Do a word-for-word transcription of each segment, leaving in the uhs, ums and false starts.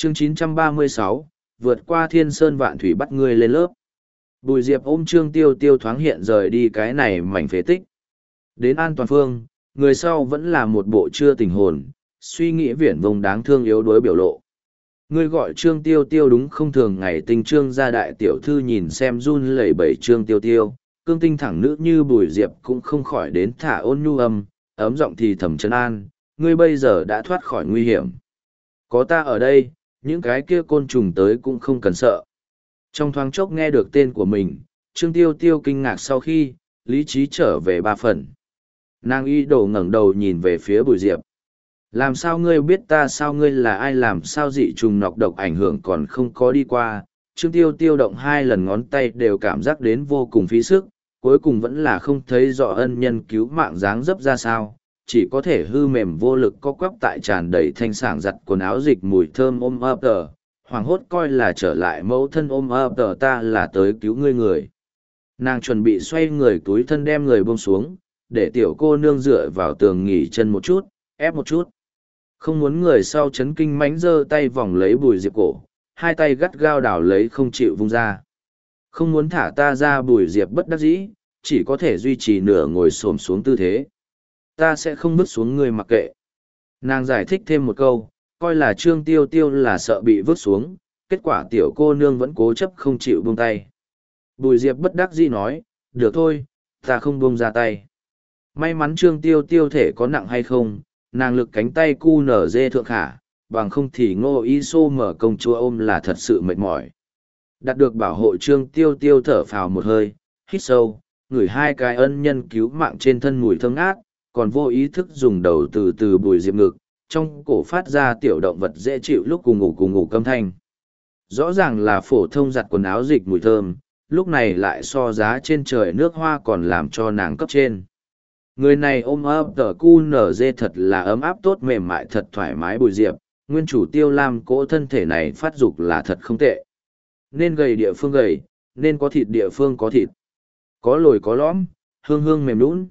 Chương chín trăm ba mươi sáu, vượt qua thiên sơn vạn thủy bắt ngươi lên lớp. Bùi Diệp ôm Trương Tiêu Tiêu thoáng hiện rời đi cái này mảnh phế tích. Đến An Toàn Phương, người sau vẫn là một bộ chưa tình hồn, suy nghĩ viển vông đáng thương yếu đuối biểu lộ. Ngươi gọi Trương Tiêu Tiêu đúng không? Thường ngày tình Trương gia đại tiểu thư nhìn xem run lẩy bẩy Trương Tiêu Tiêu, cương tinh thẳng nữ như Bùi Diệp cũng không khỏi đến thả ôn nhu âm, ấm giọng thì thầm trấn an, ngươi bây giờ đã thoát khỏi nguy hiểm. Có ta ở đây, những cái kia côn trùng tới cũng không cần sợ. Trong thoáng chốc nghe được tên của mình, Trương Tiêu Tiêu kinh ngạc sau khi, lý trí trở về ba phần. Nàng y đổ ngẩng đầu nhìn về phía Bùi Diệp. Làm sao ngươi biết ta? Sao ngươi là ai? Làm sao dị trùng nọc độc ảnh hưởng còn không có đi qua? Trương Tiêu Tiêu động hai lần ngón tay đều cảm giác đến vô cùng phí sức, cuối cùng vẫn là không thấy rõ ân nhân cứu mạng dáng dấp ra sao, chỉ có thể hư mềm vô lực co quắp tại tràn đầy thanh sảng giặt quần áo dịch mùi thơm ôm ấp tờ, hoàng hốt coi là trở lại mẫu thân ôm ấp tờ ta là tới cứu ngươi người. Nàng chuẩn bị xoay người túi thân đem người buông xuống, để tiểu cô nương dựa vào tường nghỉ chân một chút, ép một chút. Không muốn người sau chấn kinh mánh giơ tay vòng lấy Bùi Diệp cổ, hai tay gắt gao đảo lấy không chịu vung ra. Không muốn thả ta ra. Bùi Diệp bất đắc dĩ, chỉ có thể duy trì nửa ngồi xổm xuống tư thế. Ta sẽ không vứt xuống ngươi mặc kệ. Nàng giải thích thêm một câu, coi là Trương Tiêu Tiêu là sợ bị vứt xuống, kết quả tiểu cô nương vẫn cố chấp không chịu buông tay. Bùi Diệp bất đắc dĩ nói, được thôi, ta không buông ra tay. May mắn Trương Tiêu Tiêu thể có nặng hay không, nàng lực cánh tay cu nở dê thượng khả, bằng không thì ngô y xô mở công chúa ôm là thật sự mệt mỏi. Đạt được bảo hộ Trương Tiêu Tiêu thở phào một hơi, hít sâu, ngửi hai cái ân nhân cứu mạng trên thân mùi thơm ngát, còn vô ý thức dùng đầu từ từ Bùi Diệp ngực, trong cổ phát ra tiểu động vật dễ chịu lúc cùng ngủ cùng ngủ câm thanh. Rõ ràng là phổ thông giặt quần áo dịch mùi thơm, lúc này lại so giá trên trời nước hoa còn làm cho nàng cấp trên. Người này ôm ấp tờ cu nở dê thật là ấm áp tốt mềm mại thật thoải mái. Bùi Diệp, nguyên chủ Tiêu Lam cỗ thân thể này phát dục là thật không tệ. Nên gầy địa phương gầy, nên có thịt địa phương có thịt. Có lồi có lõm, hương hương mềm nũng.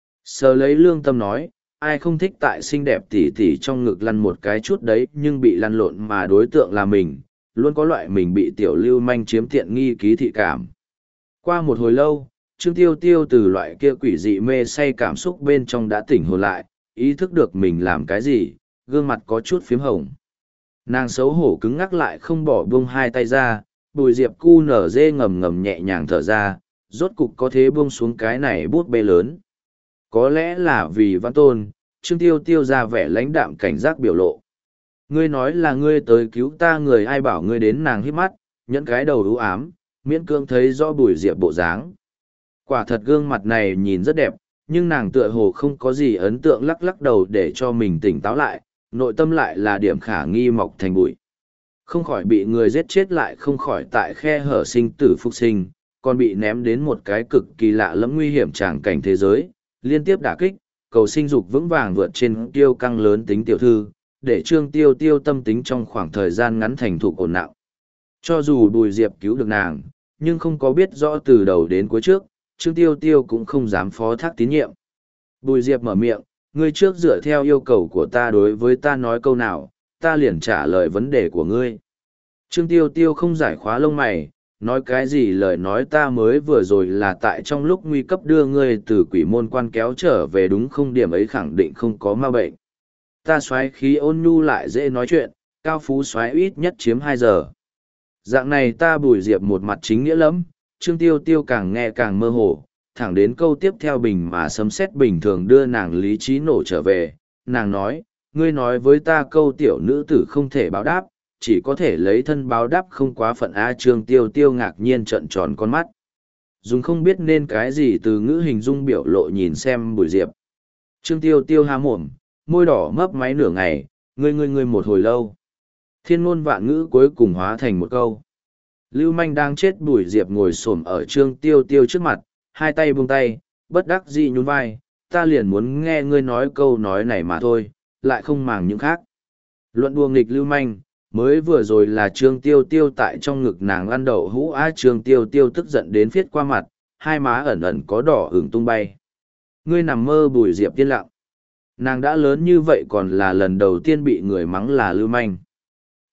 Sờ lấy lương tâm nói, ai không thích tại xinh đẹp tỉ tỉ trong ngực lăn một cái chút đấy, nhưng bị lăn lộn mà đối tượng là mình, luôn có loại mình bị tiểu lưu manh chiếm tiện nghi ký thị cảm. Qua một hồi lâu, Trương Tiêu Tiêu từ loại kia quỷ dị mê say cảm xúc bên trong đã tỉnh hồn lại, ý thức được mình làm cái gì, gương mặt có chút phím hồng. Nàng xấu hổ cứng ngắc lại không bỏ buông hai tay ra, Bùi Diệp cu nở dê ngầm ngầm nhẹ nhàng thở ra, rốt cục có thế buông xuống cái này bút bê lớn. Có lẽ là vì Văn Tôn, Trương Tiêu Tiêu ra vẻ lãnh đạm cảnh giác biểu lộ. Ngươi nói là ngươi tới cứu ta, người ai bảo ngươi đến? Nàng hít mắt, nhẫn cái đầu u ám, miễn cương thấy rõ Bùi Diệp bộ dáng. Quả thật gương mặt này nhìn rất đẹp, nhưng nàng tựa hồ không có gì ấn tượng, lắc lắc đầu để cho mình tỉnh táo lại, nội tâm lại là điểm khả nghi mọc thành bụi. Không khỏi bị người giết chết lại không khỏi tại khe hở sinh tử phục sinh, còn bị ném đến một cái cực kỳ lạ lẫm nguy hiểm tràng cảnh thế giới, liên tiếp đả kích, cầu sinh dục vững vàng vượt trên tiêu căng lớn tính tiểu thư, để Trương Tiêu Tiêu tâm tính trong khoảng thời gian ngắn thành thục ổn nặng. Cho dù Bùi Diệp cứu được nàng, nhưng không có biết rõ từ đầu đến cuối trước, Trương Tiêu Tiêu cũng không dám phó thác tín nhiệm. Bùi Diệp mở miệng, ngươi trước dựa theo yêu cầu của ta đối với ta nói câu nào, ta liền trả lời vấn đề của ngươi. Trương Tiêu Tiêu không giải khóa lông mày, nói cái gì lời nói ta mới vừa rồi là tại trong lúc nguy cấp đưa ngươi từ quỷ môn quan kéo trở về đúng không? Điểm ấy khẳng định không có ma bệnh. Ta xoáy khí ôn nhu lại dễ nói chuyện, cao phú xoáy ít nhất chiếm hai giờ. Dạng này ta Bùi Diệp một mặt chính nghĩa lắm, Trương Tiêu Tiêu càng nghe càng mơ hồ, thẳng đến câu tiếp theo bình mà sấm sét bình thường đưa nàng lý trí nổ trở về. Nàng nói, ngươi nói với ta câu tiểu nữ tử không thể báo đáp, chỉ có thể lấy thân báo đáp không quá phận. A. Trương Tiêu Tiêu ngạc nhiên trợn tròn con mắt, dùng không biết nên cái gì từ ngữ hình dung biểu lộ nhìn xem Bùi Diệp. Trương Tiêu Tiêu há mồm, môi đỏ mấp máy nửa ngày, ngươi ngươi ngươi một hồi lâu. Thiên ngôn vạn ngữ cuối cùng hóa thành một câu. Lưu manh đang chết. Bùi Diệp ngồi xổm ở Trương Tiêu Tiêu trước mặt, hai tay buông tay, bất đắc dĩ nhún vai, ta liền muốn nghe ngươi nói câu nói này mà thôi, lại không màng những khác. Luận đùa nghịch lưu manh, mới vừa rồi là Trương Tiêu Tiêu tại trong ngực nàng ăn đậu hũ. Á. Trương Tiêu Tiêu tức giận đến phiết qua mặt, hai má ẩn ẩn có đỏ ửng tung bay. Ngươi nằm mơ. Bùi Diệp yên lặng. Nàng đã lớn như vậy còn là lần đầu tiên bị người mắng là lưu manh.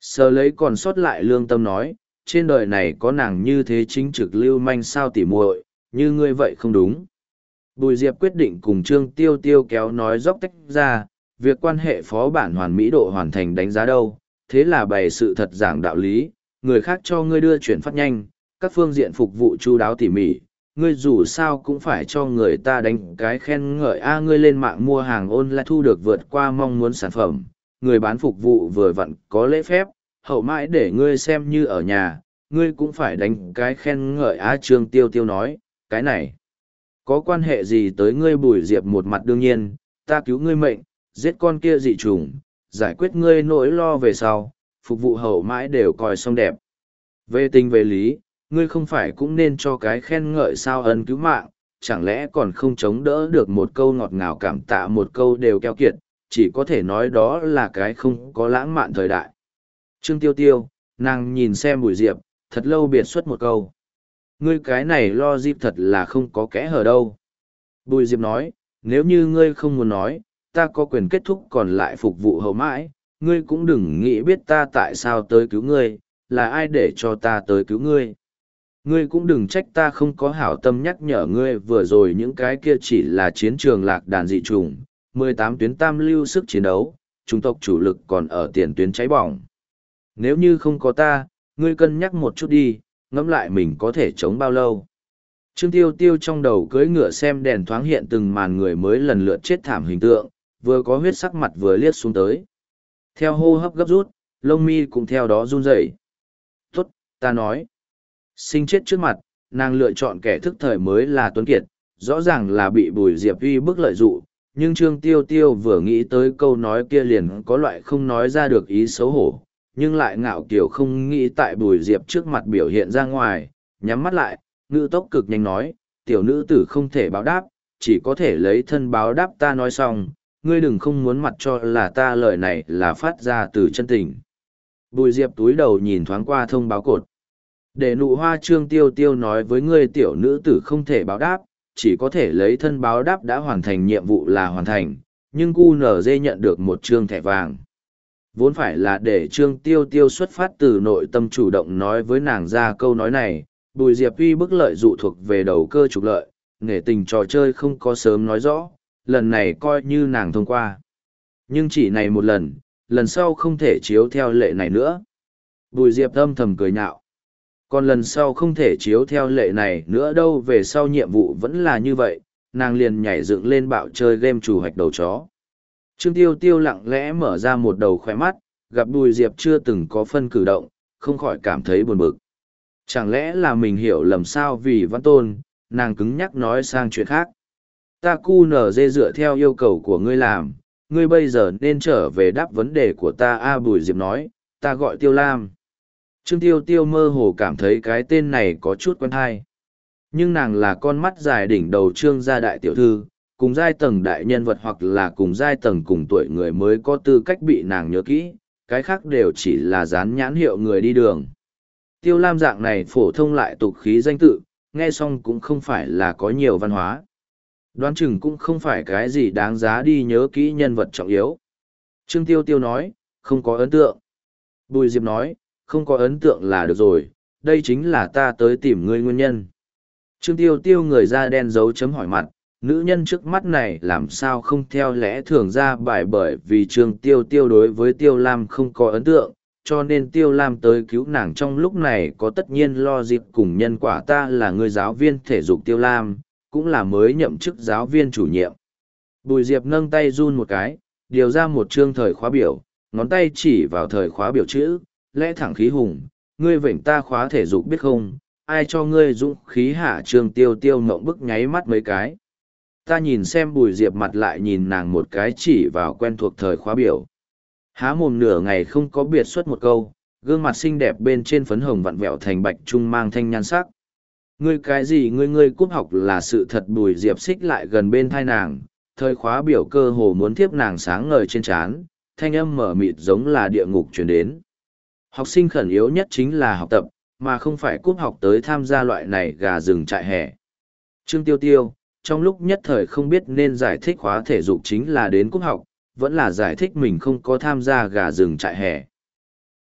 Sờ lấy còn sót lại lương tâm nói, trên đời này có nàng như thế chính trực lưu manh sao tỉ muội, như ngươi vậy không đúng. Bùi Diệp quyết định cùng Trương Tiêu Tiêu kéo nói dốc tách ra, việc quan hệ phó bản hoàn mỹ độ hoàn thành đánh giá đâu, thế là bày sự thật giảng đạo lý, người khác cho ngươi đưa chuyển phát nhanh, các phương diện phục vụ chu đáo tỉ mỉ, ngươi dù sao cũng phải cho người ta đánh cái khen ngợi a ngươi lên mạng mua hàng online thu được vượt qua mong muốn sản phẩm, người bán phục vụ vừa vặn có lễ phép, hậu mãi để ngươi xem như ở nhà, ngươi cũng phải đánh cái khen ngợi a Trương Tiêu Tiêu nói, cái này có quan hệ gì tới ngươi Bùi Diệp một mặt đương nhiên, ta cứu ngươi mệnh, giết con kia dị trùng, giải quyết ngươi nỗi lo về sau, phục vụ hậu mãi đều coi xong đẹp. Về tình về lý, ngươi không phải cũng nên cho cái khen ngợi sao ân cứu mạng, chẳng lẽ còn không chống đỡ được một câu ngọt ngào cảm tạ một câu đều keo kiệt, chỉ có thể nói đó là cái không có lãng mạn thời đại. Trương Tiêu Tiêu, nàng nhìn xem Bùi Diệp, thật lâu biệt xuất một câu. Ngươi cái này lo dịp thật là không có kẽ hở đâu. Bùi Diệp nói, nếu như ngươi không muốn nói, ta có quyền kết thúc còn lại phục vụ hậu mãi, ngươi cũng đừng nghĩ biết ta tại sao tới cứu ngươi, là ai để cho ta tới cứu ngươi. Ngươi cũng đừng trách ta không có hảo tâm nhắc nhở ngươi vừa rồi những cái kia chỉ là chiến trường lạc đàn dị trùng, mười tám tuyến tam lưu sức chiến đấu, trung tộc chủ lực còn ở tiền tuyến cháy bỏng. Nếu như không có ta, ngươi cân nhắc một chút đi, ngẫm lại mình có thể chống bao lâu. Trương Tiêu Tiêu trong đầu cưỡi ngựa xem đèn thoáng hiện từng màn người mới lần lượt chết thảm hình tượng, vừa có huyết sắc mặt vừa liếc xuống tới. Theo hô hấp gấp rút, lông mi cũng theo đó run rẩy. Tốt, ta nói. Sinh chết trước mặt, nàng lựa chọn kẻ thức thời mới là Tuấn Kiệt, rõ ràng là bị Bùi Diệp uy bức lợi dụ, nhưng Trương Tiêu Tiêu vừa nghĩ tới câu nói kia liền có loại không nói ra được ý xấu hổ, nhưng lại ngạo kiều không nghĩ tại Bùi Diệp trước mặt biểu hiện ra ngoài, nhắm mắt lại, ngữ tốc cực nhanh nói, tiểu nữ tử không thể báo đáp, chỉ có thể lấy thân báo đáp ta nói xong, ngươi đừng không muốn mặt cho là ta lời này là phát ra từ chân tình. Bùi Diệp túi đầu nhìn thoáng qua thông báo cột. Để nụ hoa Trương Tiêu Tiêu nói với ngươi tiểu nữ tử không thể báo đáp, chỉ có thể lấy thân báo đáp đã hoàn thành nhiệm vụ là hoàn thành, nhưng cu nở dê nhận được một trương thẻ vàng. Vốn phải là để Trương Tiêu Tiêu xuất phát từ nội tâm chủ động nói với nàng ra câu nói này, Bùi Diệp uy bức lợi dụ thuộc về đầu cơ trục lợi, nể tình trò chơi không có sớm nói rõ, lần này coi như nàng thông qua. Nhưng chỉ này một lần, lần sau không thể chiếu theo lệ này nữa. Bùi Diệp âm thầm cười nhạo. Còn lần sau không thể chiếu theo lệ này nữa đâu, về sau nhiệm vụ vẫn là như vậy, nàng liền nhảy dựng lên bạo chơi game chủ hoạch đầu chó. Trương Tiêu Tiêu lặng lẽ mở ra một đầu khóe mắt, gặp Bùi Diệp chưa từng có phân cử động, không khỏi cảm thấy buồn bực. Chẳng lẽ là mình hiểu lầm sao vì Văn Tôn, nàng cứng nhắc nói sang chuyện khác. Ta cu nở dê dựa theo yêu cầu của ngươi làm, ngươi bây giờ nên trở về đáp vấn đề của ta a Bùi Diệp nói, ta gọi Tiêu Lam. Trương Tiêu Tiêu mơ hồ cảm thấy cái tên này có chút quen hay. Nhưng nàng là con mắt dài đỉnh đầu Trương gia đại tiểu thư, cùng giai tầng đại nhân vật hoặc là cùng giai tầng cùng tuổi người mới có tư cách bị nàng nhớ kỹ, cái khác đều chỉ là dán nhãn hiệu người đi đường. Tiêu Lam dạng này phổ thông lại tục khí danh tự, nghe xong cũng không phải là có nhiều văn hóa. Đoán chừng cũng không phải cái gì đáng giá đi nhớ kỹ nhân vật trọng yếu. Trương Tiêu Tiêu nói, không có ấn tượng. Bùi Diệp nói, không có ấn tượng là được rồi, đây chính là ta tới tìm ngươi nguyên nhân. Trương Tiêu Tiêu người da đen dấu chấm hỏi mặt, nữ nhân trước mắt này làm sao không theo lẽ thường ra bài, bởi vì Trương Tiêu Tiêu đối với Tiêu Lam không có ấn tượng, cho nên Tiêu Lam tới cứu nàng trong lúc này có tất nhiên lo dịp cùng nhân quả. Ta là người giáo viên thể dục Tiêu Lam, cũng là mới nhậm chức giáo viên chủ nhiệm. Bùi Diệp nâng tay run một cái, điều ra một chương thời khóa biểu, ngón tay chỉ vào thời khóa biểu chữ, lẽ thẳng khí hùng, ngươi vểnh ta khóa thể dục biết không, ai cho ngươi dũng khí hạ Trương Tiêu Tiêu mộng bức nháy mắt mấy cái. Ta nhìn xem Bùi Diệp mặt lại nhìn nàng một cái chỉ vào quen thuộc thời khóa biểu. Há mồm nửa ngày không có biệt xuất một câu, gương mặt xinh đẹp bên trên phấn hồng vặn vẹo thành bạch trung mang thanh nhan sắc. Ngươi cái gì ngươi ngươi cúp học là sự thật. Bùi Diệp xích lại gần bên thai nàng, thời khóa biểu cơ hồ muốn thiếp nàng sáng ngời trên trán, thanh âm mở mịt giống là địa ngục truyền đến. Học sinh khẩn yếu nhất chính là học tập, mà không phải cúp học tới tham gia loại này gà rừng trại hè. Trương Tiêu Tiêu, trong lúc nhất thời không biết nên giải thích khóa thể dục chính là đến cúp học, vẫn là giải thích mình không có tham gia gà rừng trại hè.